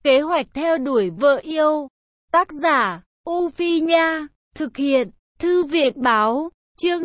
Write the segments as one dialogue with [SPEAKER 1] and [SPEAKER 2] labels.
[SPEAKER 1] Kế hoạch theo đuổi vợ yêu. Tác giả, U Phi Nha. Thực hiện, Thư viện Báo. Chương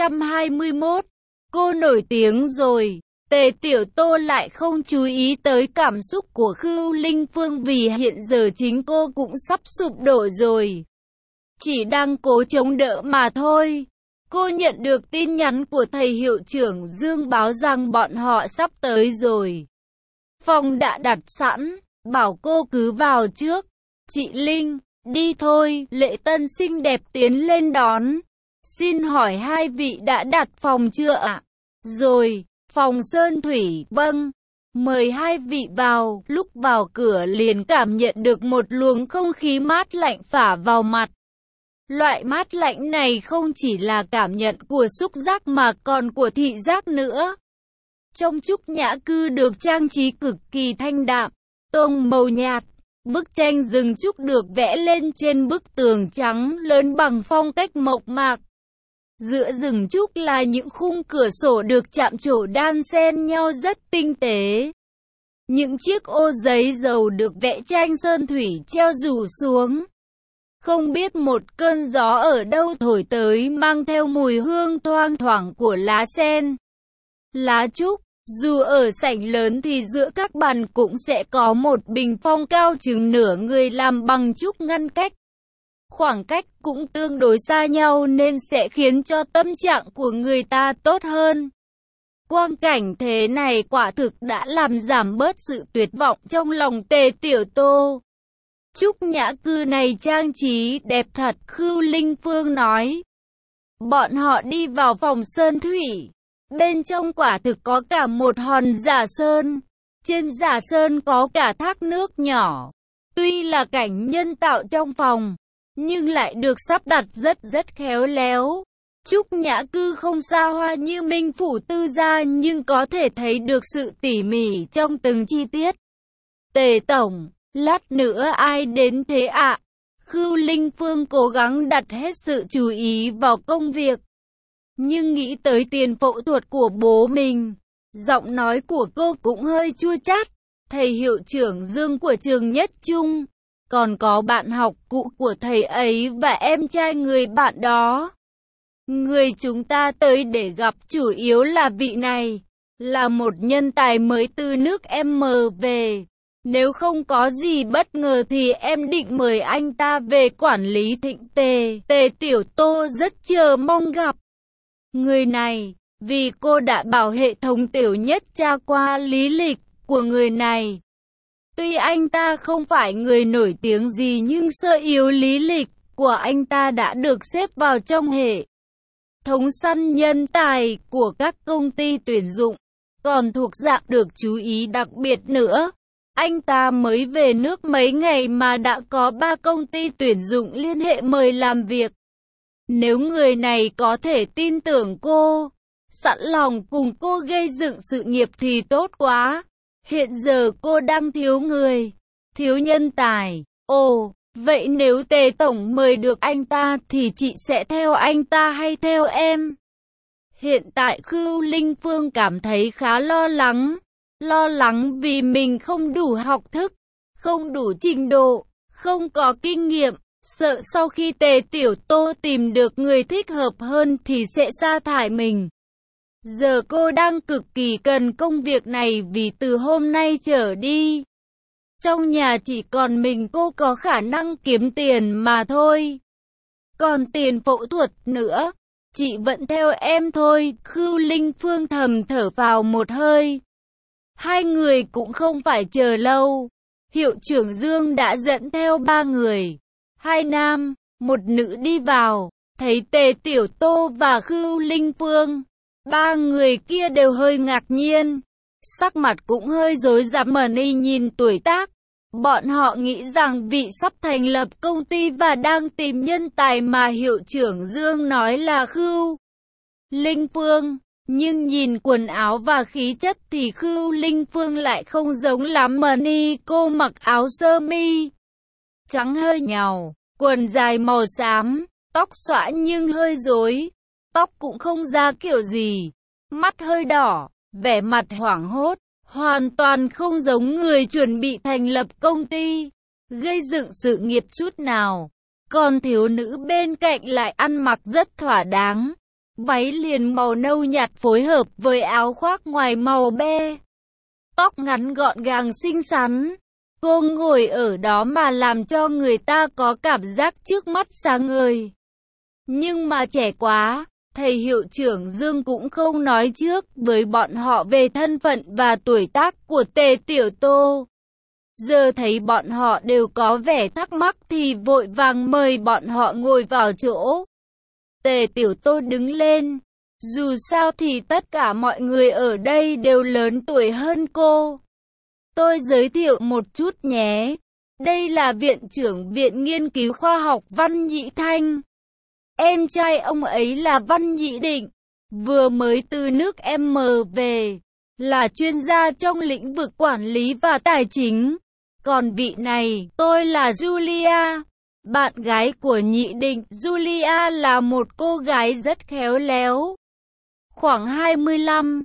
[SPEAKER 1] 221. Cô nổi tiếng rồi. Tề Tiểu Tô lại không chú ý tới cảm xúc của Khưu Linh Phương vì hiện giờ chính cô cũng sắp sụp đổ rồi. Chỉ đang cố chống đỡ mà thôi. Cô nhận được tin nhắn của thầy hiệu trưởng Dương báo rằng bọn họ sắp tới rồi. Phòng đã đặt sẵn, bảo cô cứ vào trước. Chị Linh, đi thôi. Lệ Tân xinh đẹp tiến lên đón. Xin hỏi hai vị đã đặt phòng chưa ạ? Rồi, phòng Sơn Thủy, vâng. Mời hai vị vào. Lúc vào cửa liền cảm nhận được một luồng không khí mát lạnh phả vào mặt. Loại mát lạnh này không chỉ là cảm nhận của xúc giác mà còn của thị giác nữa. Trong Trúc Nhã Cư được trang trí cực kỳ thanh đạm, tông màu nhạt. Bức tranh rừng trúc được vẽ lên trên bức tường trắng lớn bằng phong cách mộc mạc. Giữa rừng trúc là những khung cửa sổ được chạm trổ đan xen nhau rất tinh tế. Những chiếc ô giấy dầu được vẽ tranh sơn thủy treo rủ xuống. Không biết một cơn gió ở đâu thổi tới mang theo mùi hương thoang thoảng của lá sen, lá trúc. Dù ở sảnh lớn thì giữa các bàn cũng sẽ có một bình phong cao chừng nửa người làm bằng trúc ngăn cách. Khoảng cách cũng tương đối xa nhau nên sẽ khiến cho tâm trạng của người ta tốt hơn. Quang cảnh thế này quả thực đã làm giảm bớt sự tuyệt vọng trong lòng Tề Tiểu Tô. Trúc Nhã Cư này trang trí đẹp thật, Khưu Linh Phương nói. Bọn họ đi vào phòng Sơn Thủy. Bên trong quả thực có cả một hòn giả sơn. Trên giả sơn có cả thác nước nhỏ. Tuy là cảnh nhân tạo trong phòng, nhưng lại được sắp đặt rất khéo léo. Trúc Nhã Cư không xa hoa như Minh Phủ Tư gia nhưng có thể thấy được sự tỉ mỉ trong từng chi tiết. Tề Tổng, lát nữa ai đến thế ạ? Khưu Linh Phương cố gắng đặt hết sự chú ý vào công việc. Nhưng nghĩ tới tiền phẫu thuật của bố mình, giọng nói của cô cũng hơi chua chát. Thầy hiệu trưởng Dương của trường Nhất Trung, còn có bạn học cũ của thầy ấy và em trai người bạn đó. Người chúng ta tới để gặp chủ yếu là vị này, là một nhân tài mới từ nước M về. Nếu không có gì bất ngờ thì em định mời anh ta về quản lý Thịnh Tề. Tề Tiểu Tô rất chờ mong gặp người này, vì cô đã bảo hệ thống Tiểu Nhất tra qua lý lịch của người này. Tuy anh ta không phải người nổi tiếng gì nhưng sơ yếu lý lịch của anh ta đã được xếp vào trong hệ thống săn nhân tài của các công ty tuyển dụng, còn thuộc dạng được chú ý đặc biệt nữa. Anh ta mới về nước mấy ngày mà đã có 3 công ty tuyển dụng liên hệ mời làm việc. Nếu người này có thể tin tưởng cô, sẵn lòng cùng cô gây dựng sự nghiệp thì tốt quá. Hiện giờ cô đang thiếu người, thiếu nhân tài. Ồ, vậy nếu Tề Tổng mời được anh ta thì chị sẽ theo anh ta hay theo em? Hiện tại Khưu Linh Phương cảm thấy khá lo lắng vì mình không đủ học thức, không đủ trình độ, không có kinh nghiệm, sợ sau khi Tề Tiểu Tô tìm được người thích hợp hơn thì sẽ sa thải mình. Giờ cô đang cực kỳ cần công việc này vì từ hôm nay trở đi, trong nhà chỉ còn mình cô có khả năng kiếm tiền mà thôi. Còn tiền phẫu thuật nữa, chị vẫn theo em thôi. Khưu Linh Phương thầm thở vào một hơi. Hai người cũng không phải chờ lâu. Hiệu trưởng Dương đã dẫn theo 3 người, 2 nam, 1 nữ đi vào. Thấy Tề Tiểu Tô và Khưu Linh Phương, 3 người kia đều hơi ngạc nhiên, sắc mặt cũng hơi rối rắm mà nhìn tuổi tác. Bọn họ nghĩ rằng vị sắp thành lập công ty và đang tìm nhân tài mà hiệu trưởng Dương nói là Khưu Linh Phương. Nhưng nhìn quần áo và khí chất thì Khưu Linh Phương lại không giống lắm mà cô mặc áo sơ mi trắng hơi nhàu, quần dài màu xám, tóc xõa nhưng hơi rối, tóc cũng không ra kiểu gì, mắt hơi đỏ, vẻ mặt hoảng hốt, hoàn toàn không giống người chuẩn bị thành lập công ty, gây dựng sự nghiệp chút nào. Còn thiếu nữ bên cạnh lại ăn mặc rất thỏa đáng, váy liền màu nâu nhạt phối hợp với áo khoác ngoài màu be. Tóc ngắn gọn gàng xinh xắn. Cô ngồi ở đó mà làm cho người ta có cảm giác trước mắt sáng ngời. Nhưng mà trẻ quá, thầy hiệu trưởng Dương cũng không nói trước với bọn họ về thân phận và tuổi tác của Tề Tiểu Tô. Giờ thấy bọn họ đều có vẻ thắc mắc thì vội vàng mời bọn họ ngồi vào chỗ. Tề Tiểu Tô đứng lên. Dù sao thì tất cả mọi người ở đây đều lớn tuổi hơn cô. Tôi giới thiệu một chút nhé. Đây là Viện trưởng Viện Nghiên cứu Khoa học Văn Nhĩ Thanh. Em trai ông ấy là Văn Nhĩ Định, vừa mới từ nước M về, là chuyên gia trong lĩnh vực quản lý và tài chính. Còn vị này, tôi là Julia, bạn gái của Nhĩ Định. Julia là một cô gái rất khéo léo, khoảng 25,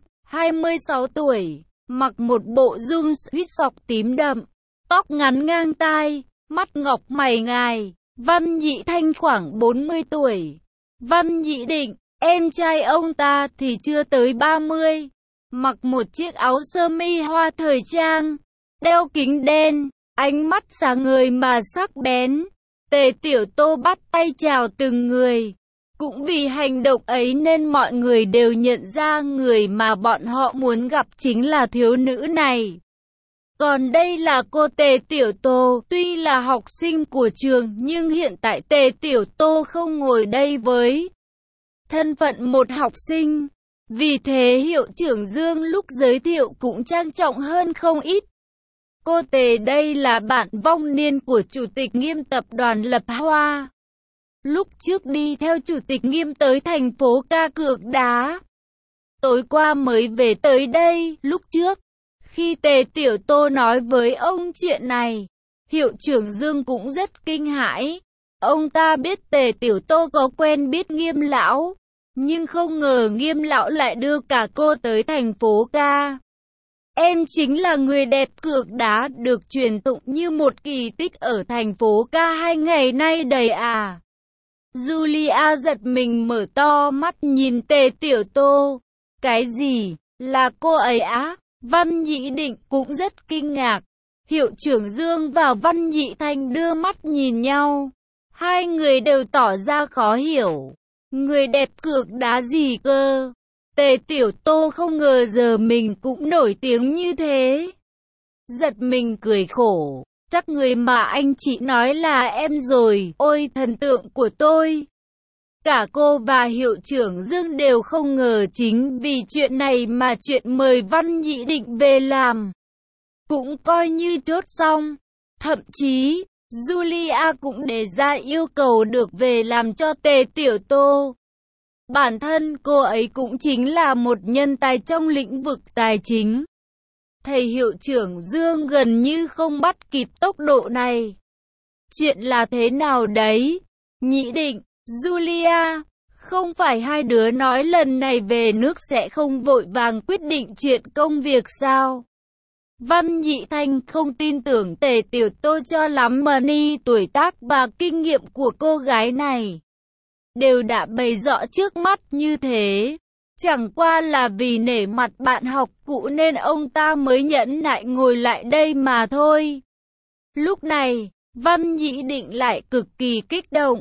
[SPEAKER 1] 26 tuổi, mặc một bộ jeans huyết sọc tím đậm, tóc ngắn ngang tai, mắt ngọc mày ngài. Văn Nhĩ Thanh khoảng 40 tuổi. Văn Nhĩ Định, em trai ông ta thì chưa tới 30, mặc một chiếc áo sơ mi hoa thời trang, đeo kính đen, ánh mắt sáng ngời mà sắc bén. Tề Tiểu Tô bắt tay chào từng người. Cũng vì hành động ấy nên mọi người đều nhận ra người mà bọn họ muốn gặp chính là thiếu nữ này. Còn đây là cô Tề Tiểu Tô, tuy là học sinh của trường nhưng hiện tại Tề Tiểu Tô không ngồi đây với thân phận một học sinh. Vì thế hiệu trưởng Dương lúc giới thiệu cũng trang trọng hơn không ít. Cô Tề đây là bạn vong niên của Chủ tịch Nghiêm tập đoàn Lập Hoa. Lúc trước đi theo Chủ tịch Nghiêm tới thành phố ca cược đá. Tối qua mới về tới đây. Lúc trước, khi Tề Tiểu Tô nói với ông chuyện này, hiệu trưởng Dương cũng rất kinh hãi. Ông ta biết Tề Tiểu Tô có quen biết Nghiêm lão, nhưng không ngờ Nghiêm lão lại đưa cả cô tới thành phố ca. Em chính là người đẹp cược đá được truyền tụng như một kỳ tích ở thành phố ca 2 ngày nay đầy à. Julia giật mình mở to mắt nhìn Tề Tiểu Tô. Cái gì? Là cô ấy á? Văn Nhĩ Định cũng rất kinh ngạc. Hiệu trưởng Dương và Văn Nhĩ Thanh đưa mắt nhìn nhau. Hai người đều tỏ ra khó hiểu. Người đẹp cược đá gì cơ? Tề Tiểu Tô không ngờ giờ mình cũng nổi tiếng như thế. Giật mình cười khổ. Chắc người mà anh chị nói là em rồi. Ôi thần tượng của tôi. Cả cô và hiệu trưởng Dương đều không ngờ chính vì chuyện này mà chuyện mời Văn Nhĩ Định về làm cũng coi như chốt xong. Thậm chí, Julia cũng đề ra yêu cầu được về làm cho Tề Tiểu Tô. Bản thân cô ấy cũng chính là một nhân tài trong lĩnh vực tài chính. Thầy hiệu trưởng Dương gần như không bắt kịp tốc độ này. Chuyện là thế nào đấy? Nhĩ Định, Julia, không phải hai đứa nói lần này về nước sẽ không vội vàng quyết định chuyện công việc sao? Văn Nhĩ Thanh không tin tưởng Tề Tiểu Tô cho lắm mà tuổi tác và kinh nghiệm của cô gái này đều đã bày rõ trước mắt như thế. Chẳng qua là vì nể mặt bạn học cũ nên ông ta mới nhẫn nại ngồi lại đây mà thôi. Lúc này, Văn Nhĩ Định lại cực kỳ kích động.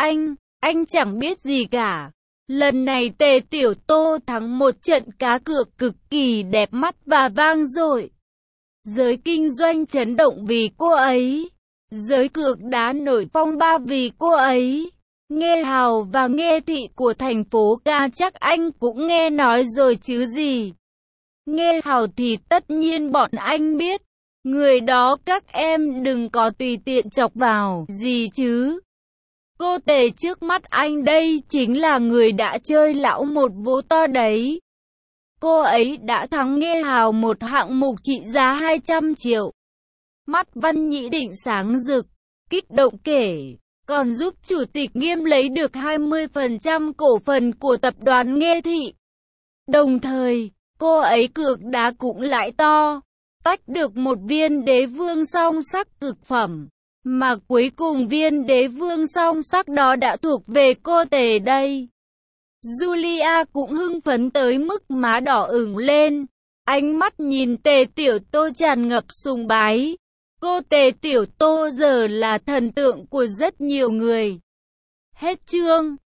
[SPEAKER 1] Anh chẳng biết gì cả. Lần này Tề Tiểu Tô thắng một trận cá cược cực kỳ đẹp mắt và vang dội. Giới kinh doanh chấn động vì cô ấy. Giới cược đá nổi phong ba vì cô ấy. Nghe hào và nghe thị của thành phố ca chắc anh cũng nghe nói rồi chứ gì. Nghe hào thì tất nhiên bọn anh biết. Người đó các em đừng có tùy tiện chọc vào gì chứ. Cô Tề trước mắt anh đây chính là người đã chơi lão một vố to đấy. Cô ấy đã thắng nghe hào một hạng mục trị giá 200 triệu. Mắt Văn Nhĩ Định sáng rực, kích động kể, còn giúp Chủ tịch Nghiêm lấy được 20% cổ phần của tập đoàn Nghe Thị. Đồng thời, Cô ấy cược đá cũng lãi to, tách được một viên đế vương song sắc cực phẩm. Mà cuối cùng viên đế vương song sắc đó đã thuộc về cô Tề đây. Julia cũng hưng phấn tới mức má đỏ ửng lên. Ánh mắt nhìn Tề Tiểu Tô tràn ngập sùng bái. Cô Tề Tiểu Tô giờ là thần tượng của rất nhiều người. Hết chương.